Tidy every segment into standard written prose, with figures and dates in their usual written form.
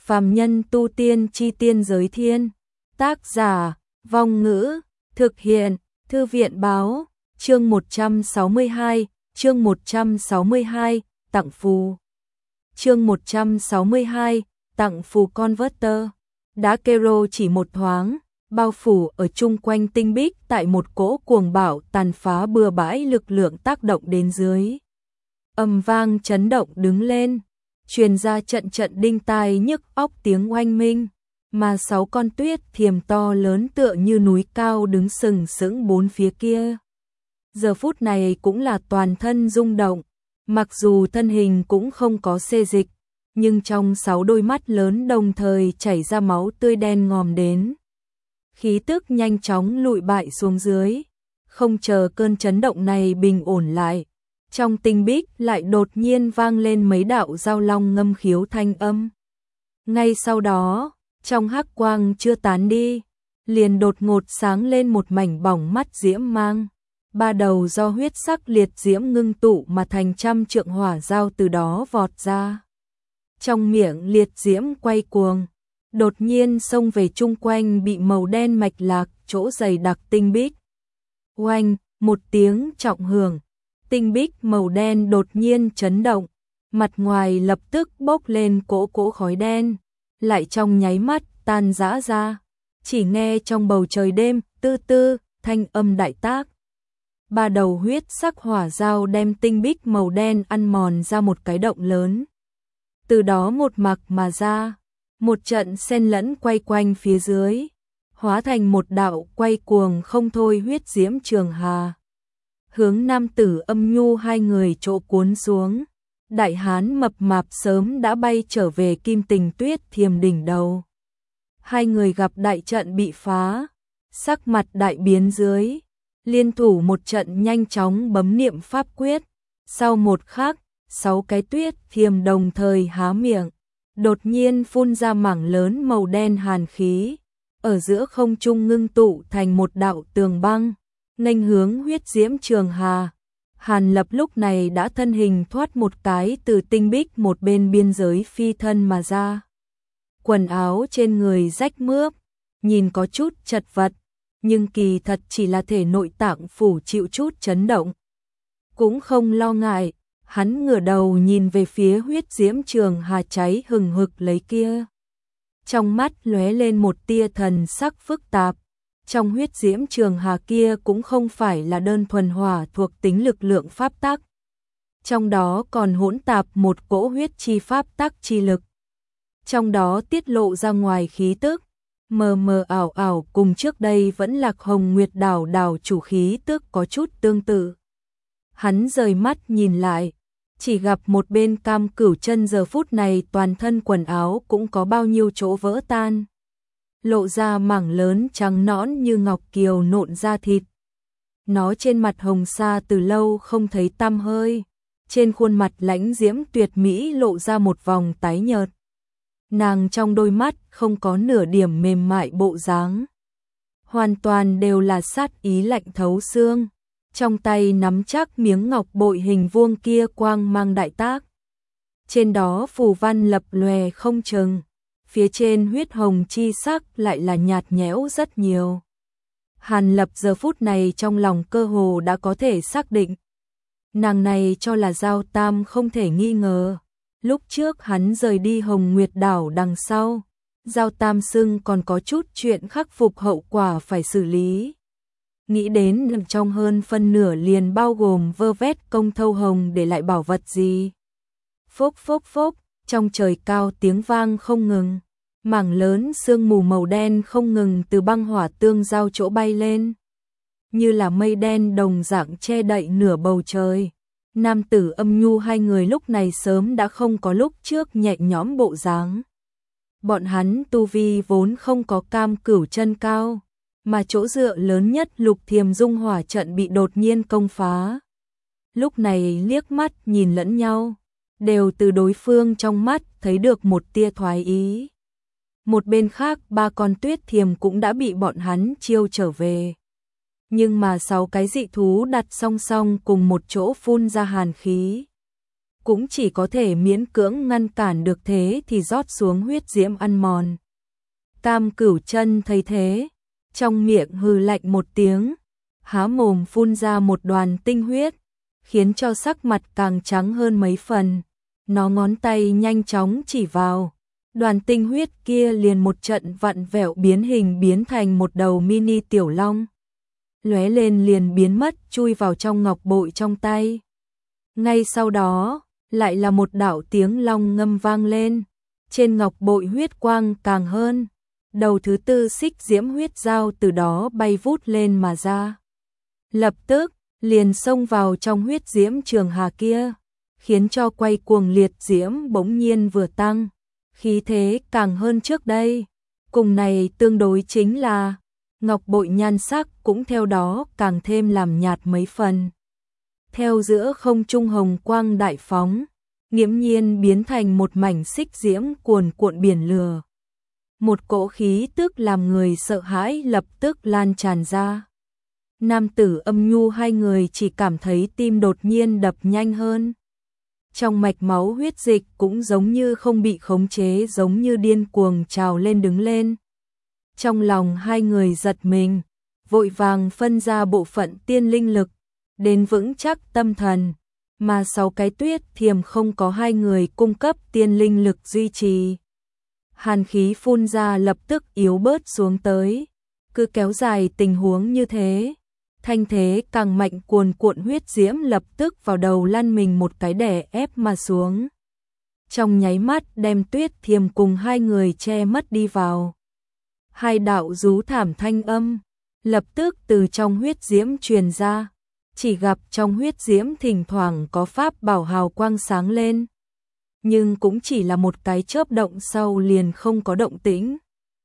Phàm nhân tu tiên chi tiên giới thiên. Tác giả, Vong Ngữ, thực hiện, Thư viện báo, chương 162, tặng phù. Chương 162, tặng phù Converter. Đá Kero chỉ một thoáng, bao phủ ở chung quanh tinh bích tại một cỗ cuồng bạo tàn phá bừa bãi lực lượng tác động đến dưới. Ầm vang chấn động đứng lên, truyền ra trận trận đinh tai nhức óc tiếng oanh minh, mà 6 con tuyết thiềm to lớn tựa như núi cao đứng sừng sững bốn phía kia. Giờ phút này cũng là toàn thân rung động, mặc dù thân hình cũng không có xê dịch, nhưng trong 6 đôi mắt lớn đồng thời chảy ra máu tươi đen ngòm đến. Khí tức nhanh chóng lụi bại xuống dưới, không chờ cơn chấn động này bình ổn lại. Trong tinh bích lại đột nhiên vang lên mấy đạo giao long ngâm khiếu thanh âm. Ngay sau đó, trong hắc quang chưa tán đi, liền đột ngột sáng lên một mảnh bỏng mắt diễm mang. 3 đầu do huyết sắc liệt diễm ngưng tụ mà thành trăm trượng hỏa giao từ đó vọt ra. Trong miệng liệt diễm quay cuồng, đột nhiên xông về chung quanh bị màu đen mạch lạc chỗ dày đặc tinh bích. Oanh, một tiếng trọng hưởng, tinh bích màu đen đột nhiên chấn động, mặt ngoài lập tức bốc lên cỗ khói đen, lại trong nháy mắt tan rã ra, chỉ nghe trong bầu trời đêm tư tư thanh âm đại tác. 3 đầu huyết sắc hỏa giao đem tinh bích màu đen ăn mòn ra một cái động lớn. Từ đó một mạch mà ra, một trận xen lẫn quay quanh phía dưới, hóa thành một đạo quay cuồng không thôi huyết diễm trường hà. Hướng nam tử Âm Nhu hai người chỗ cuốn xuống, đại hán mập mạp sớm đã bay trở về Kim Tình Tuyết Thiềm đỉnh đầu. Hai người gặp đại trận bị phá, sắc mặt đại biến dưới, liên thủ một trận nhanh chóng bấm niệm pháp quyết. Sau một khắc, 6 cái Tuyết Thiềm đồng thời há miệng, đột nhiên phun ra mảng lớn màu đen hàn khí, ở giữa không trung ngưng tụ thành một đạo tường băng, nghênh hướng huyết diễm trường hà. Hàn Lập lúc này đã thân hình thoát một cái từ tinh bích một bên biên giới phi thân mà ra. Quần áo trên người rách mướp, nhìn có chút chật vật, nhưng kỳ thật chỉ là thể nội tạng phủ chịu chút chấn động. Cũng không lo ngại, hắn ngửa đầu nhìn về phía huyết diễm trường hà cháy hừng hực lấy kia. Trong mắt lóe lên một tia thần sắc phức tạp. Trong huyết diễm trường hà kia cũng không phải là đơn thuần hỏa thuộc tính lực lượng pháp tắc. Trong đó còn hỗn tạp một cỗ huyết chi pháp tắc chi lực. Trong đó tiết lộ ra ngoài khí tức, mờ mờ ảo ảo cùng trước đây vẫn Lạc Hồng Nguyệt đảo đảo chủ khí tức có chút tương tự. Hắn rời mắt nhìn lại, chỉ gặp một bên Cam Cửu Chân giờ phút này toàn thân quần áo cũng có bao nhiêu chỗ vỡ tan, lộ ra mảng lớn trắng nõn như ngọc kiều nộn da thịt. Nó trên mặt hồng sa từ lâu không thấy tăm hơi, trên khuôn mặt lãnh diễm tuyệt mỹ lộ ra một vòng tái nhợt. Nàng trong đôi mắt không có nửa điểm mềm mại bộ dáng, hoàn toàn đều là sát ý lạnh thấu xương. Trong tay nắm chắc miếng ngọc bội hình vuông kia quang mang đại tác, trên đó phù văn lập lòe không chừng, phía trên huyết hồng chi sắc lại là nhạt nhẽo rất nhiều. Hàn Lập giờ phút này trong lòng cơ hồ đã có thể xác định, nàng này cho là Giao Tam không thể nghi ngờ. Lúc trước hắn rời đi Hồng Nguyệt đảo đằng sau, Giao Tam xưng còn có chút chuyện khắc phục hậu quả phải xử lý. Nghĩ đến trong hơn phân nửa liền bao gồm vơ vét công thâu hồng để lại bảo vật gì. Phốc phốc phốc, trong trời cao tiếng vang không ngừng, mảng lớn sương mù màu đen không ngừng từ băng hỏa tương giao chỗ bay lên, như là mây đen đồng dạng che đậy nửa bầu trời. Nam tử Âm Nhu hai người lúc này sớm đã không có lúc trước nhẹ nhõm bộ dáng. Bọn hắn tu vi vốn không có Cam Cửu Chân cao, mà chỗ dựa lớn nhất Lục Thiềm Dung hỏa trận bị đột nhiên công phá. Lúc này liếc mắt nhìn lẫn nhau, đều từ đối phương trong mắt thấy được một tia thoái ý. Một bên khác 3 con tuyết thiềm cũng đã bị bọn hắn chiêu trở về. Nhưng mà 6 cái dị thú đặt song song cùng một chỗ phun ra hàn khí. cũng chỉ có thể miễn cưỡng ngăn cản được, thế thì rót xuống huyết diễm ăn mòn. Cam Cửu Chân thấy thế, trong miệng hừ lạnh một tiếng, há mồm phun ra một đoàn tinh huyết, khiến cho sắc mặt càng trắng hơn mấy phần. Nó ngón tay nhanh chóng chỉ vào, đoàn tinh huyết kia liền một trận vặn vẹo biến hình, biến thành một đầu mini tiểu long. Lóe lên liền biến mất, chui vào trong ngọc bội trong tay. Ngay sau đó, lại là một đạo tiếng long ngâm vang lên. Trên ngọc bội huyết quang càng hơn. Đầu thứ tư xích diễm huyết dao từ đó bay vút lên mà ra. Lập tức, liền xông vào trong huyết diễm trường hà kia, khiến cho quay cuồng liệt diễm bỗng nhiên vừa tăng, khí thế càng hơn trước đây. Cùng này tương đối chính là ngọc bội nhan sắc cũng theo đó càng thêm làm nhạt mấy phần. Theo giữa không trung hồng quang đại phóng, nghiễm nhiên biến thành một mảnh xích diễm cuồn cuộn biển lửa. Một cỗ khí tức làm người sợ hãi lập tức lan tràn ra. Nam tử Âm Nhu hai người chỉ cảm thấy tim đột nhiên đập nhanh hơn. Trong mạch máu huyết dịch cũng giống như không bị khống chế, giống như điên cuồng trào lên đứng lên. Trong lòng hai người giật mình, vội vàng phân ra bộ phận tiên linh lực, đến vững chắc tâm thần, mà 6 cái tuyết thiềm không có hai người cung cấp tiên linh lực duy trì. Hàn khí phun ra lập tức yếu bớt xuống tới, cứ kéo dài tình huống như thế. Thanh thế càng mạnh, cuồn cuộn huyết diễm lập tức vào đầu lăn mình một cái đè ép mà xuống. Trong nháy mắt đem tuyết thiềm cùng hai người che mất đi vào. Hai đạo rú thảm thanh âm, lập tức từ trong huyết diễm truyền ra, chỉ gặp trong huyết diễm thỉnh thoảng có pháp bảo hào quang sáng lên. Nhưng cũng chỉ là một cái chớp động sau liền không có động tĩnh.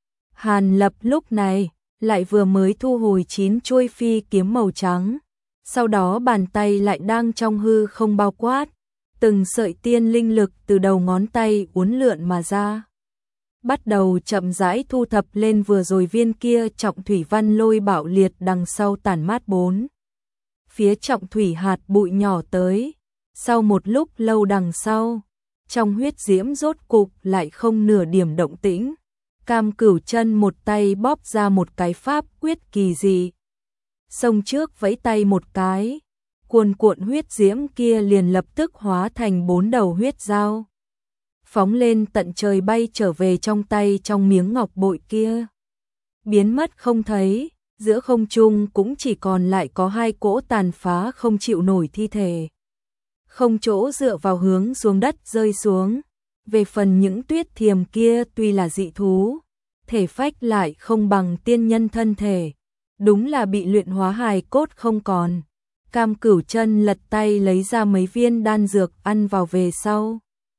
Hàn Lập lúc này lại vừa mới thu hồi 9 chuôi phi kiếm màu trắng, sau đó bàn tay lại đang trong hư không bao quát, từng sợi tiên linh lực từ đầu ngón tay uốn lượn mà ra. Bắt đầu chậm rãi thu thập lên vừa rồi viên kia trọng thủy văn lôi bạo liệt đằng sau tản mát 4. Phía trọng thủy hạt bụi nhỏ tới, sau một lúc lâu đằng sau, trong huyết diễm rốt cục lại không nửa điểm động tĩnh. Cam Cửu Chân một tay bóp ra một cái pháp quyết kỳ dị. Xông trước vẫy tay một cái, cuồn cuộn huyết diễm kia liền lập tức hóa thành 4 đầu huyết dao. Phóng lên tận trời bay trở về trong tay trong miếng ngọc bội kia. Biến mất không thấy, giữa không trung cũng chỉ còn lại có 2 cỗ tàn phá không chịu nổi thi thể. Không chỗ dựa vào hướng xuống đất rơi xuống. Về phần những tuyết thiềm kia tuy là dị thú, thể phách lại không bằng tiên nhân thân thể, đúng là bị luyện hóa hài cốt không còn. Cam Cửu Chân lật tay lấy ra mấy viên đan dược ăn vào về sau.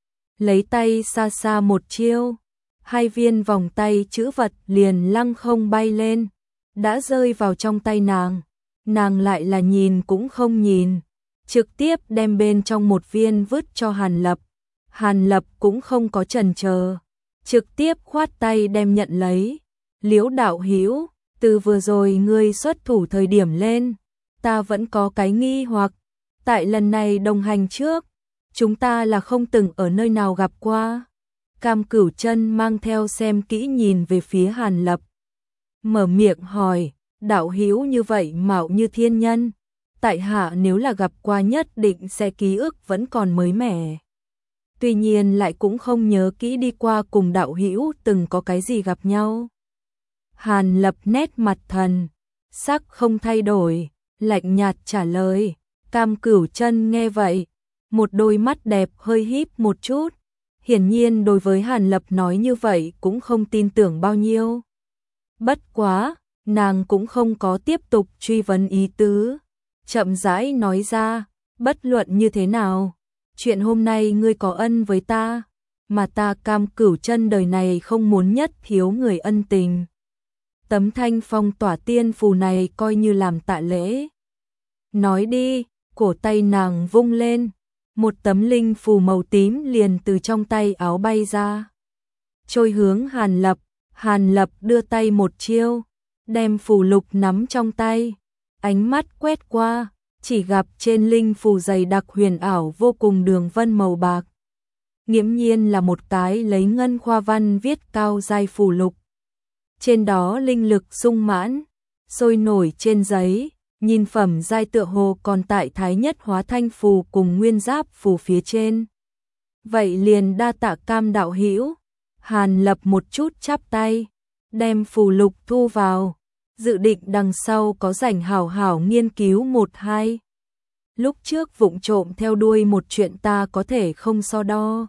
Lấy tay xa xa một chiêu, 2 viên vòng tay chữ vật liền lăng không bay lên, đã rơi vào trong tay nàng. Nàng lại là nhìn cũng không nhìn, trực tiếp đem bên trong một viên vứt cho Hàn Lập. Hàn Lập cũng không có chần chờ, trực tiếp khoát tay đem nhận lấy. Liễu đạo hữu, từ vừa rồi ngươi xuất thủ thời điểm lên, ta vẫn có cái nghi hoặc, tại lần này đồng hành trước, chúng ta là không từng ở nơi nào gặp qua. Cam Cửu Chân mang theo xem kỹ nhìn về phía Hàn Lập, mở miệng hỏi, đạo hữu như vậy mạo như thiên nhân, tại hạ nếu là gặp qua nhất định sẽ ký ức vẫn còn mới mẻ. Tuy nhiên lại cũng không nhớ kỹ đi qua cùng đạo hữu từng có cái gì gặp nhau. Hàn Lập nét mặt thần, sắc không thay đổi, lạnh nhạt trả lời. Cam Cửu Chân nghe vậy, một đôi mắt đẹp hơi híp một chút, hiển nhiên đối với Hàn Lập nói như vậy cũng không tin tưởng bao nhiêu. Bất quá, nàng cũng không có tiếp tục truy vấn ý tứ, chậm rãi nói ra, bất luận như thế nào, chuyện hôm nay ngươi có ân với ta, mà ta Cam Cửu Chân đời này không muốn nhất thiếu người ân tình. Tấm thanh phong tỏa tiên phù này coi như làm tạ lễ. Nói đi, cổ tay nàng vung lên, một tấm linh phù màu tím liền từ trong tay áo bay ra, trôi hướng Hàn Lập. Hàn Lập đưa tay một chiêu, đem phù lục nắm trong tay, ánh mắt quét qua, chỉ gặp trên linh phù dày đặc huyền ảo vô cùng đường vân màu bạc. Nghiễm nhiên là một cái lấy ngân khoa văn viết cao giai phù lục. Trên đó linh lực sung mãn, sôi nổi trên giấy, nhìn phẩm giai tựa hồ còn tại thái nhất hóa thanh phù cùng nguyên giáp phù phía trên. Vậy liền đa tạ Cam đạo hữu. Hàn Lập một chút chắp tay, đem phù lục thu vào, dự định đằng sau có rảnh hảo hảo nghiên cứu một hai. Lúc trước vụng trộm theo đuôi một chuyện ta có thể không so đo.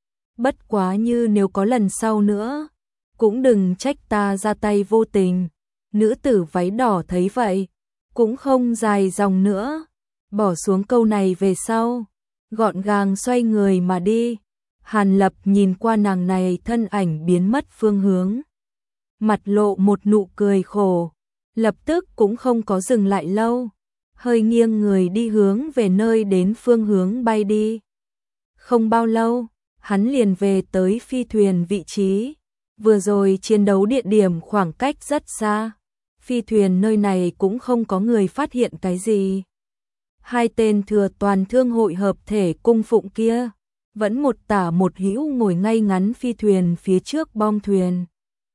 Bất quá như nếu có lần sau nữa, cũng đừng trách ta ra tay vô tình. Nữ tử váy đỏ thấy vậy, cũng không dài dòng nữa, bỏ xuống câu này về sau, gọn gàng xoay người mà đi. Hàn Lập nhìn qua nàng này thân ảnh biến mất phương hướng, mặt lộ một nụ cười khổ, lập tức cũng không có dừng lại lâu, hơi nghiêng người đi hướng về nơi đến phương hướng bay đi. Không bao lâu, hắn liền về tới phi thuyền vị trí, vừa rồi chiến đấu địa điểm khoảng cách rất xa, phi thuyền nơi này cũng không có người phát hiện cái gì. Hai tên thừa toàn thương hội hợp thể cung phụng kia, vẫn một tả một hữu ngồi ngay ngắn phi thuyền phía trước bong thuyền.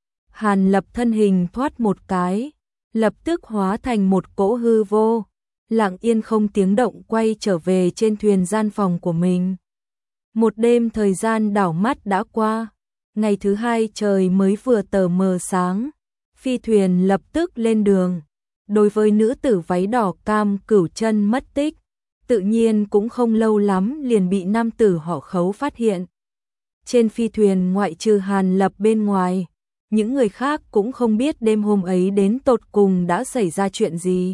Hàn Lập thân hình thoát một cái, lập tức hóa thành một cỗ hư vô, lặng yên không tiếng động quay trở về trên thuyền gian phòng của mình. Một đêm thời gian đảo mắt đã qua, ngày thứ hai trời mới vừa tờ mờ sáng, phi thuyền lập tức lên đường. Đối với nữ tử váy đỏ Cam Cửu Chân mất tích, tự nhiên cũng không lâu lắm liền bị nam tử họ Khấu phát hiện. Trên phi thuyền ngoại trừ Hàn Lập bên ngoài, những người khác cũng không biết đêm hôm ấy đến tột cùng đã xảy ra chuyện gì.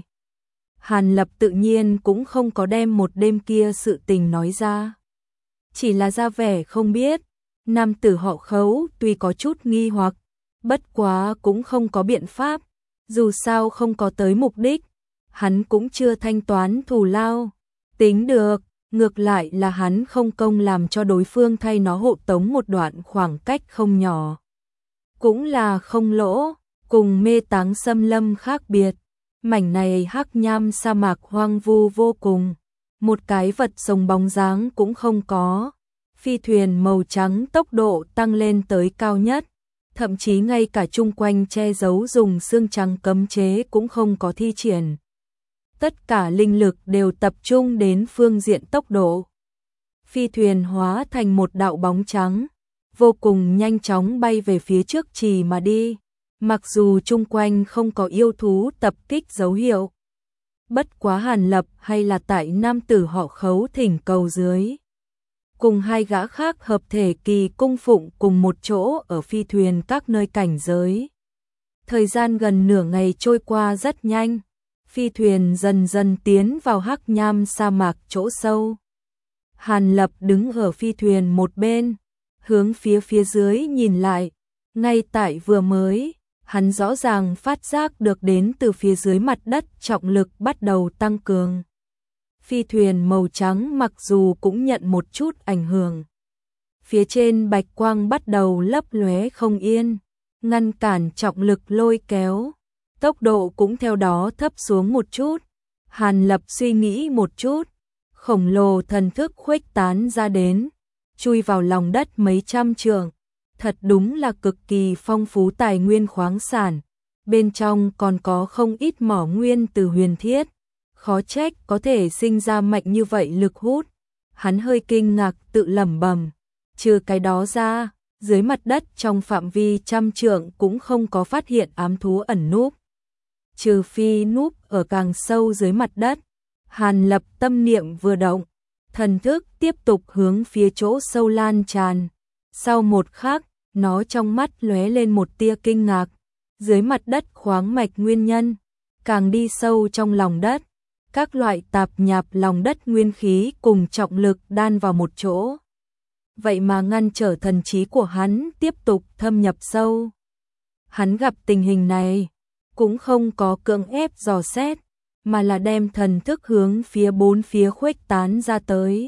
Hàn Lập tự nhiên cũng không có đem một đêm kia sự tình nói ra, chỉ là ra vẻ không biết. Nam tử họ Khấu tuy có chút nghi hoặc, bất quá cũng không có biện pháp, dù sao không có tới mục đích, hắn cũng chưa thanh toán thù lao, tính được, ngược lại là hắn không công làm cho đối phương thay nó hộ tống một đoạn khoảng cách không nhỏ. Cũng là không lỗ, cùng Mê Táng Xâm Lâm khác biệt, mảnh này hắc nham sa mạc hoang vu vô cùng, một cái vật sống bóng dáng cũng không có. Phi thuyền màu trắng tốc độ tăng lên tới cao nhất, thậm chí ngay cả chung quanh che giấu dùng xương trắng cấm chế cũng không có thi triển. Tất cả linh lực đều tập trung đến phương diện tốc độ. Phi thuyền hóa thành một đạo bóng trắng, vô cùng nhanh chóng bay về phía trước trì mà đi, mặc dù chung quanh không có yêu thú tập kích dấu hiệu. Bất quá Hàn Lập hay là tại nam tử họ Khấu thỉnh cầu dưới, cùng hai gã khác hợp thể kỳ cung phụng cùng một chỗ ở phi thuyền các nơi cảnh giới. Thời gian gần nửa ngày trôi qua rất nhanh, phi thuyền dần dần tiến vào hắc nham sa mạc chỗ sâu. Hàn Lập đứng ở phi thuyền một bên, hướng phía dưới nhìn lại, ngay tại vừa mới, hắn rõ ràng phát giác được đến từ phía dưới mặt đất trọng lực bắt đầu tăng cường. Phi thuyền màu trắng mặc dù cũng nhận một chút ảnh hưởng. Phía trên bạch quang bắt đầu lấp lóe không yên, ngăn cản trọng lực lôi kéo. Tốc độ cũng theo đó thấp xuống một chút. Hàn Lập suy nghĩ một chút, khổng lồ thần thức khuếch tán ra đến, chui vào lòng đất mấy trăm trượng. Thật đúng là cực kỳ phong phú tài nguyên khoáng sản. Bên trong còn có không ít mỏ nguyên từ huyền thiết. Khó trách có thể sinh ra mạnh như vậy lực hút. Hắn hơi kinh ngạc tự lẩm bẩm, trừ cái đó ra, dưới mặt đất trong phạm vi trăm trượng cũng không có phát hiện ám thú ẩn núp. Trừ phi núp ở càng sâu dưới mặt đất. Hàn Lập tâm niệm vừa động, thần thức tiếp tục hướng phía chỗ sâu lan tràn. Sau một khắc, nó trong mắt lóe lên một tia kinh ngạc. Dưới mặt đất khoáng mạch nguyên nhân, càng đi sâu trong lòng đất, các loại tạp nhạp lòng đất nguyên khí cùng trọng lực đan vào một chỗ. Vậy mà ngăn trở thần trí của hắn tiếp tục thâm nhập sâu. Hắn gặp tình hình này, cũng không có cưỡng ép dò xét, mà là đem thần thức hướng phía bốn phía khuếch tán ra tới.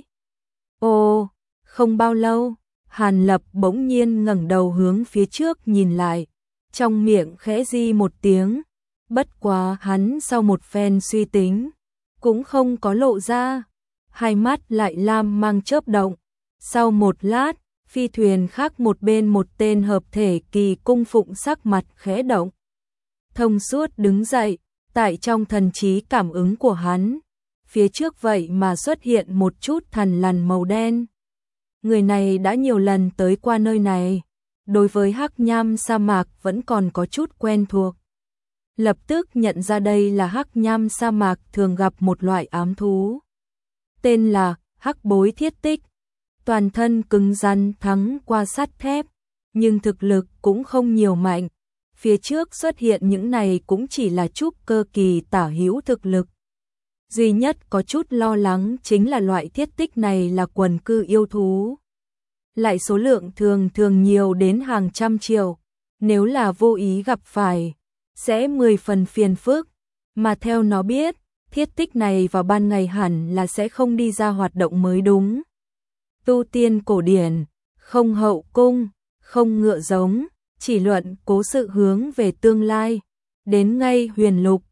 Ồ, không bao lâu, Hàn Lập bỗng nhiên ngẩng đầu hướng phía trước nhìn lại, trong miệng khẽ di một tiếng, bất quá hắn sau một phen suy tính, cũng không có lộ ra, hai mắt lại lam mang chớp động. Sau một lát, phi thuyền khác một bên một tên hợp thể kỳ cung phụng sắc mặt khẽ động. Thông suốt đứng dậy, tại trong thần trí cảm ứng của hắn, phía trước vậy mà xuất hiện một chút thằn lằn màu đen. Người này đã nhiều lần tới qua nơi này, đối với hắc nham sa mạc vẫn còn có chút quen thuộc. Lập tức nhận ra đây là hắc nham sa mạc thường gặp một loại ám thú. Tên là hắc bối thiết tích, toàn thân cứng rắn thắng qua sắt thép, nhưng thực lực cũng không nhiều mạnh. Phía trước xuất hiện những này cũng chỉ là trúc cơ kỳ tả hữu thực lực. Duy nhất có chút lo lắng chính là loại thiết tích này là quần cư yêu thú. Lại số lượng thường nhiều đến hàng trăm triệu, nếu là vô ý gặp phải, sẽ 10 phần phiền phức, mà theo nó biết, thiết tích này vào ban ngày hẳn là sẽ không đi ra hoạt động mới đúng. Tu tiên cổ điển, không hậu cung, không ngựa giống, chỉ luận cố sự hướng về tương lai, đến ngay huyền lục,